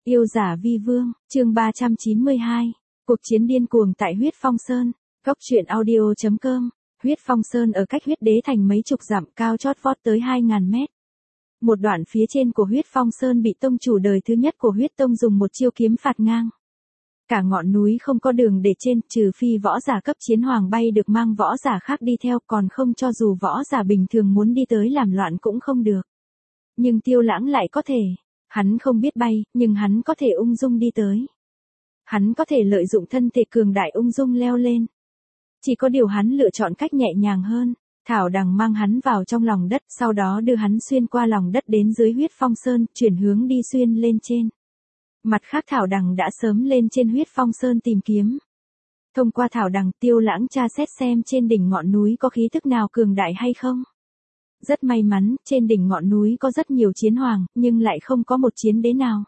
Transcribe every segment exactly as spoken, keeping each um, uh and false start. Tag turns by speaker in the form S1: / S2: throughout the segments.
S1: Yêu giả vi vương, chương ba trăm chín mươi hai. Cuộc chiến điên cuồng tại Huyết Phong Sơn. Cốc truyện audio chấm com. Huyết Phong Sơn ở cách Huyết Đế Thành mấy chục dặm, cao chót vót tới hai ngàn mét. Một đoạn phía trên của Huyết Phong Sơn bị tông chủ đời thứ nhất của Huyết Tông dùng một chiêu kiếm phạt ngang. Cả ngọn núi không có đường để trên, trừ phi võ giả cấp chiến hoàng bay được mang võ giả khác đi theo, còn không cho dù võ giả bình thường muốn đi tới làm loạn cũng không được. Nhưng Tiêu Lãng lại có thể. Hắn không biết bay, nhưng hắn có thể ung dung đi tới. Hắn có thể lợi dụng thân thể cường đại ung dung leo lên. Chỉ có điều hắn lựa chọn cách nhẹ nhàng hơn. Thảo Đằng mang hắn vào trong lòng đất, sau đó đưa hắn xuyên qua lòng đất đến dưới Huyết Phong Sơn, chuyển hướng đi xuyên lên trên. Mặt khác Thảo Đằng đã sớm lên trên Huyết Phong Sơn tìm kiếm. Thông qua Thảo Đằng, Tiêu Lãng tra xét xem trên đỉnh ngọn núi có khí tức nào cường đại hay không. Rất may mắn, trên đỉnh ngọn núi có rất nhiều chiến hoàng, nhưng lại không có một chiến đế nào.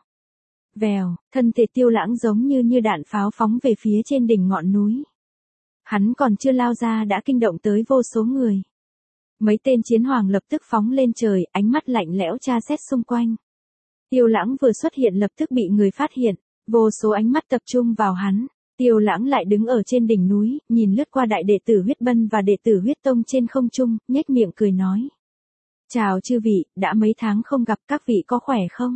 S1: Vèo, thân thể Tiêu Lãng giống như như đạn pháo phóng về phía trên đỉnh ngọn núi. Hắn còn chưa lao ra đã kinh động tới vô số người. Mấy tên chiến hoàng lập tức phóng lên trời, ánh mắt lạnh lẽo tra xét xung quanh. Tiêu Lãng vừa xuất hiện lập tức bị người phát hiện, vô số ánh mắt tập trung vào hắn. Tiêu Lãng lại đứng ở trên đỉnh núi, nhìn lướt qua đại đệ tử Huyết Bân và đệ tử Huyết Tông trên không trung, nhếch miệng cười nói. Chào chư vị, đã mấy tháng không gặp, các vị có khỏe không?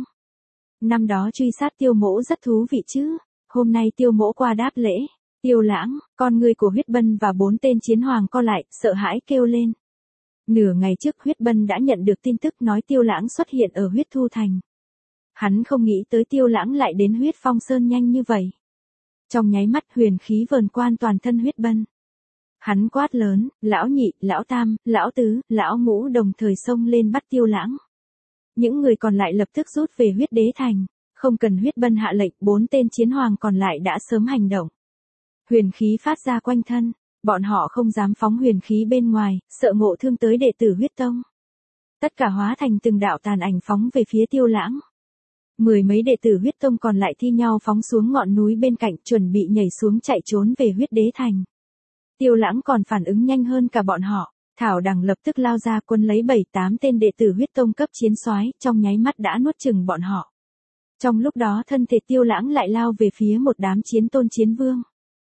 S1: Năm đó truy sát Tiêu Mỗ rất thú vị chứ, hôm nay Tiêu Mỗ qua đáp lễ. Tiêu Lãng, con người của Huyết Bân và bốn tên chiến hoàng co lại, sợ hãi kêu lên. Nửa ngày trước Huyết Bân đã nhận được tin tức nói Tiêu Lãng xuất hiện ở Huyết Thu Thành. Hắn không nghĩ tới Tiêu Lãng lại đến Huyết Phong Sơn nhanh như vậy. Trong nháy mắt huyền khí vờn quan toàn thân Huyết Bân. Hắn quát lớn, lão nhị, lão tam, lão tứ, lão ngũ đồng thời xông lên bắt Tiêu Lãng. Những người còn lại lập tức rút về Huyết Đế Thành. Không cần Huyết Bân hạ lệnh, bốn tên chiến hoàng còn lại đã sớm hành động. Huyền khí phát ra quanh thân, bọn họ không dám phóng huyền khí bên ngoài, sợ ngộ thương tới đệ tử Huyết Tông. Tất cả hóa thành từng đạo tàn ảnh phóng về phía Tiêu Lãng. Mười mấy đệ tử Huyết Tông còn lại thi nhau phóng xuống ngọn núi bên cạnh, chuẩn bị nhảy xuống chạy trốn về Huyết Đế Thành. Tiêu Lãng còn phản ứng nhanh hơn cả bọn họ, Thảo Đằng lập tức lao ra quân lấy bảy tám tên đệ tử Huyết Tông cấp chiến soái, trong nháy mắt đã nuốt chửng bọn họ. Trong lúc đó thân thể Tiêu Lãng lại lao về phía một đám chiến tôn chiến vương.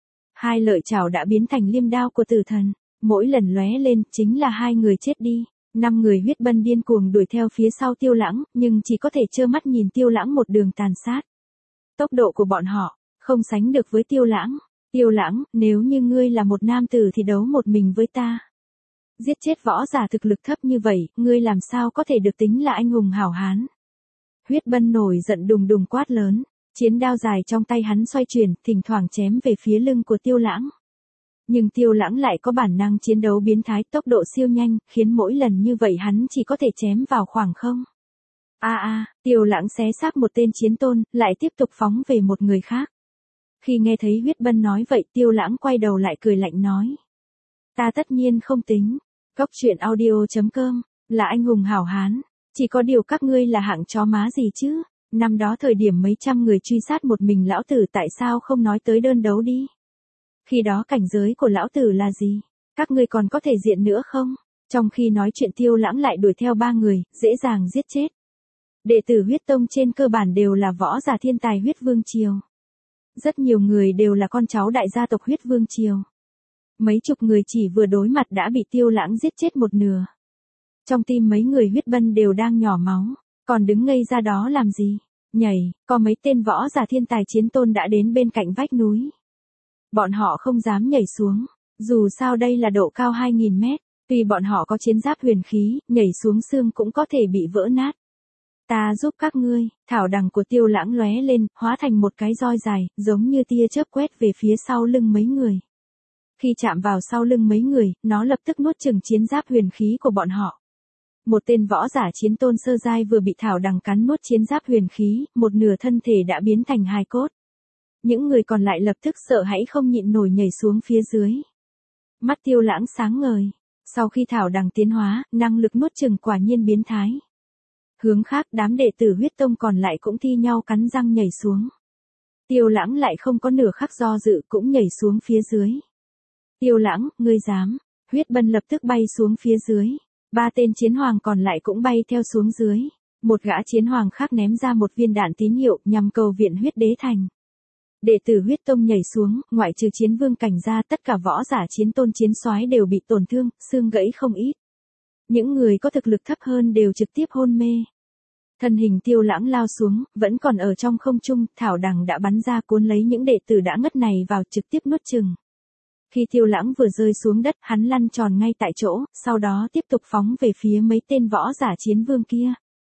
S1: Hai lợi chảo đã biến thành liêm đao của tử thần, mỗi lần lóe lên chính là hai người chết đi. Năm người Huyết Bân điên cuồng đuổi theo phía sau Tiêu Lãng, nhưng chỉ có thể trơ mắt nhìn Tiêu Lãng một đường tàn sát. Tốc độ của bọn họ không sánh được với Tiêu Lãng. Tiêu Lãng, nếu như ngươi là một nam tử thì đấu một mình với ta. Giết chết võ giả thực lực thấp như vậy, ngươi làm sao có thể được tính là anh hùng hảo hán. Huyết Bân nổi giận đùng đùng quát lớn, chiến đao dài trong tay hắn xoay chuyển, thỉnh thoảng chém về phía lưng của Tiêu Lãng. Nhưng Tiêu Lãng lại có bản năng chiến đấu biến thái, tốc độ siêu nhanh, khiến mỗi lần như vậy hắn chỉ có thể chém vào khoảng không. A a, Tiêu Lãng xé xác một tên chiến tôn, lại tiếp tục phóng về một người khác. Khi nghe thấy Huyết Bân nói vậy, Tiêu Lãng quay đầu lại cười lạnh nói. Ta tất nhiên không tính. Cốc truyện audio chấm com, là anh hùng hảo hán. Chỉ có điều các ngươi là hạng chó má gì chứ. Năm đó thời điểm mấy trăm người truy sát một mình lão tử, tại sao không nói tới đơn đấu đi. Khi đó cảnh giới của lão tử là gì? Các ngươi còn có thể diện nữa không? Trong khi nói chuyện Tiêu Lãng lại đuổi theo ba người, dễ dàng giết chết. Đệ tử Huyết Tông trên cơ bản đều là võ giả thiên tài Huyết Vương Triều. Rất nhiều người đều là con cháu đại gia tộc Huyết Vương Triều. Mấy chục người chỉ vừa đối mặt đã bị Tiêu Lãng giết chết một nửa. Trong tim mấy người Huyết Bân đều đang nhỏ máu, còn đứng ngây ra đó làm gì? Nhảy, có mấy tên võ giả thiên tài chiến tôn đã đến bên cạnh vách núi. Bọn họ không dám nhảy xuống, dù sao đây là độ cao hai nghìn mét, tuy bọn họ có chiến giáp huyền khí, nhảy xuống xương cũng có thể bị vỡ nát. Ta giúp các ngươi. Thảo Đằng của Tiêu Lãng lóe lên, hóa thành một cái roi dài, giống như tia chớp quét về phía sau lưng mấy người. Khi chạm vào sau lưng mấy người, nó lập tức nuốt chửng chiến giáp huyền khí của bọn họ. Một tên võ giả chiến tôn sơ giai vừa bị Thảo Đằng cắn nuốt chiến giáp huyền khí, một nửa thân thể đã biến thành hài cốt. Những người còn lại lập tức sợ hãi không nhịn nổi nhảy xuống phía dưới. Mắt Tiêu Lãng sáng ngời. Sau khi Thảo Đằng tiến hóa, năng lực nuốt chửng quả nhiên biến thái. Hướng khác, đám đệ tử Huyết Tông còn lại cũng thi nhau cắn răng nhảy xuống. Tiêu Lãng lại không có nửa khắc do dự, cũng nhảy xuống phía dưới. Tiêu Lãng, ngươi dám? Huyết Bân lập tức bay xuống phía dưới. Ba tên chiến hoàng còn lại cũng bay theo xuống dưới. Một gã chiến hoàng khác ném ra một viên đạn tín hiệu nhằm cầu viện huyết đế thành. Đệ tử huyết tông nhảy xuống, ngoại trừ chiến vương cảnh ra tất cả võ giả chiến tôn chiến soái đều bị tổn thương, xương gãy không ít. Những người có thực lực thấp hơn đều trực tiếp hôn mê. Thân hình Tiêu Lãng lao xuống, vẫn còn ở trong không trung, thảo đằng đã bắn ra cuốn lấy những đệ tử đã ngất này vào trực tiếp nuốt chừng. Khi Tiêu Lãng vừa rơi xuống đất, hắn lăn tròn ngay tại chỗ, sau đó tiếp tục phóng về phía mấy tên võ giả chiến vương kia.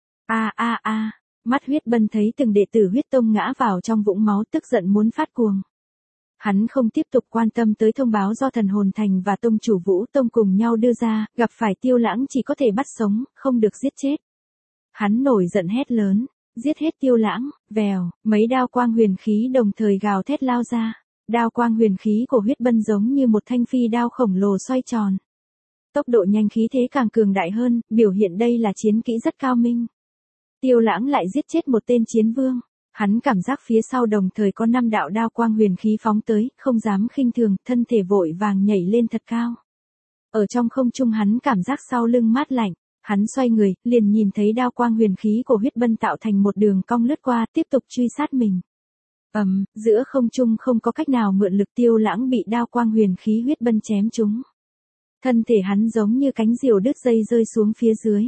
S1: A a a, mắt huyết bân thấy từng đệ tử huyết tông ngã vào trong vũng máu tức giận muốn phát cuồng. Hắn không tiếp tục quan tâm tới thông báo do thần hồn thành và tông chủ Vũ Tông cùng nhau đưa ra, gặp phải Tiêu Lãng chỉ có thể bắt sống, không được giết chết. Hắn nổi giận hét lớn, giết hết Tiêu Lãng, vèo, mấy đao quang huyền khí đồng thời gào thét lao ra. Đao quang huyền khí của huyết bân giống như một thanh phi đao khổng lồ xoay tròn. Tốc độ nhanh khí thế càng cường đại hơn, biểu hiện đây là chiến kỹ rất cao minh. Tiêu Lãng lại giết chết một tên chiến vương. Hắn cảm giác phía sau đồng thời có năm đạo đao quang huyền khí phóng tới, không dám khinh thường, thân thể vội vàng nhảy lên thật cao. Ở trong không trung hắn cảm giác sau lưng mát lạnh, hắn xoay người, liền nhìn thấy đao quang huyền khí của huyết bân tạo thành một đường cong lướt qua, tiếp tục truy sát mình. Ầm, um, giữa không trung không có cách nào mượn lực, Tiêu Lãng bị đao quang huyền khí huyết bân chém trúng. Thân thể hắn giống như cánh diều đứt dây rơi xuống phía dưới.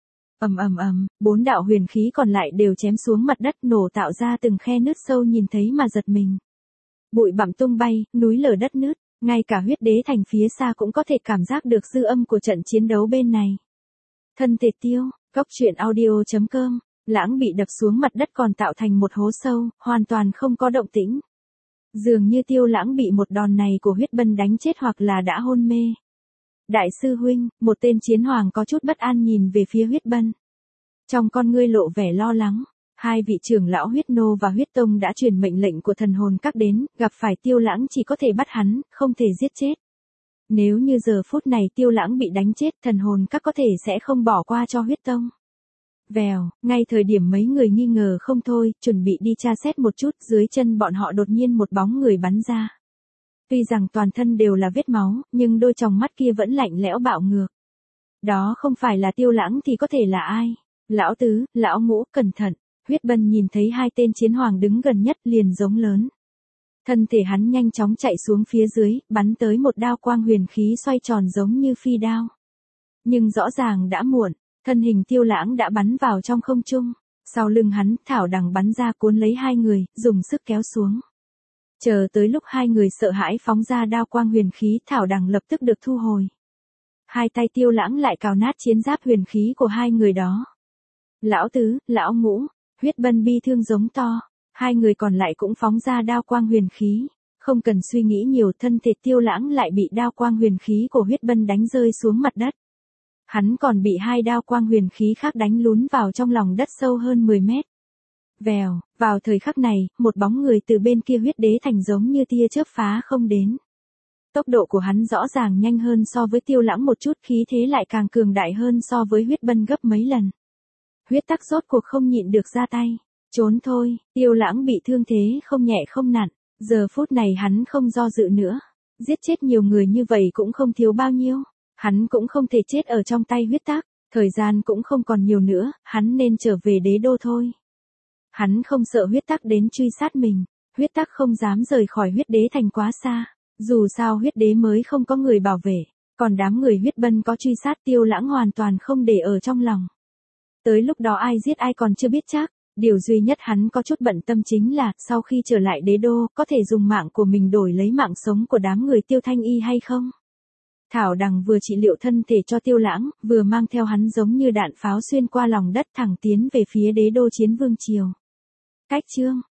S1: Ầm ầm ầm, bốn đạo huyền khí còn lại đều chém xuống mặt đất nổ tạo ra từng khe nứt sâu nhìn thấy mà giật mình. Bụi bặm tung bay, núi lở đất nứt, ngay cả huyết đế thành phía xa cũng có thể cảm giác được dư âm của trận chiến đấu bên này. Thân thể Tiêu, góc truyện audio chấm com, Lãng bị đập xuống mặt đất còn tạo thành một hố sâu, hoàn toàn không có động tĩnh. Dường như Tiêu Lãng bị một đòn này của huyết bân đánh chết hoặc là đã hôn mê. Đại sư huynh, một tên chiến hoàng có chút bất an nhìn về phía huyết bân. Trong con ngươi lộ vẻ lo lắng, hai vị trưởng lão huyết nô và huyết tông đã truyền mệnh lệnh của thần hồn các đến, gặp phải Tiêu Lãng chỉ có thể bắt hắn, không thể giết chết. Nếu như giờ phút này Tiêu Lãng bị đánh chết, thần hồn các có thể sẽ không bỏ qua cho huyết tông. Vèo, ngay thời điểm mấy người nghi ngờ không thôi, chuẩn bị đi tra xét một chút, dưới chân bọn họ đột nhiên một bóng người bắn ra. Tuy rằng toàn thân đều là vết máu, nhưng đôi tròng mắt kia vẫn lạnh lẽo bạo ngược. Đó không phải là Tiêu Lãng thì có thể là ai? Lão tứ, lão ngũ, cẩn thận. Huyết bân nhìn thấy hai tên chiến hoàng đứng gần nhất liền giống lớn. Thân thể hắn nhanh chóng chạy xuống phía dưới, bắn tới một đao quang huyền khí xoay tròn giống như phi đao. Nhưng rõ ràng đã muộn, thân hình Tiêu Lãng đã bắn vào trong không trung. Sau lưng hắn, thảo đằng bắn ra cuốn lấy hai người, dùng sức kéo xuống. Chờ tới lúc hai người sợ hãi phóng ra đao quang huyền khí, thảo đằng lập tức được thu hồi. Hai tay Tiêu Lãng lại cào nát chiến giáp huyền khí của hai người đó. Lão tứ, lão ngũ, huyết bân bi thương giống to. Hai người còn lại cũng phóng ra đao quang huyền khí. Không cần suy nghĩ nhiều, thân thể Tiêu Lãng lại bị đao quang huyền khí của huyết bân đánh rơi xuống mặt đất. Hắn còn bị hai đao quang huyền khí khác đánh lún vào trong lòng đất sâu hơn mười mét. Vèo, vào thời khắc này, một bóng người từ bên kia huyết đế thành giống như tia chớp phá không đến. Tốc độ của hắn rõ ràng nhanh hơn so với Tiêu Lãng một chút, khí thế lại càng cường đại hơn so với huyết bân gấp mấy lần. Huyết tắc rốt cuộc không nhịn được ra tay. Trốn thôi, Tiêu Lãng bị thương thế không nhẹ không nặng. Giờ phút này hắn không do dự nữa. Giết chết nhiều người như vậy cũng không thiếu bao nhiêu. Hắn cũng không thể chết ở trong tay huyết tắc. Thời gian cũng không còn nhiều nữa, hắn nên trở về đế đô thôi. Hắn không sợ huyết tắc đến truy sát mình. Huyết tắc không dám rời khỏi huyết đế thành quá xa. Dù sao huyết đế mới không có người bảo vệ. Còn đám người huyết bân có truy sát, Tiêu Lãng hoàn toàn không để ở trong lòng. Tới lúc đó ai giết ai còn chưa biết chắc. Điều duy nhất hắn có chút bận tâm chính là, sau khi trở lại đế đô, có thể dùng mạng của mình đổi lấy mạng sống của đám người Tiêu Thanh Y hay không? Thảo đằng vừa trị liệu thân thể cho Tiêu Lãng, vừa mang theo hắn giống như đạn pháo xuyên qua lòng đất thẳng tiến về phía đế đô chiến vương triều. Cách chương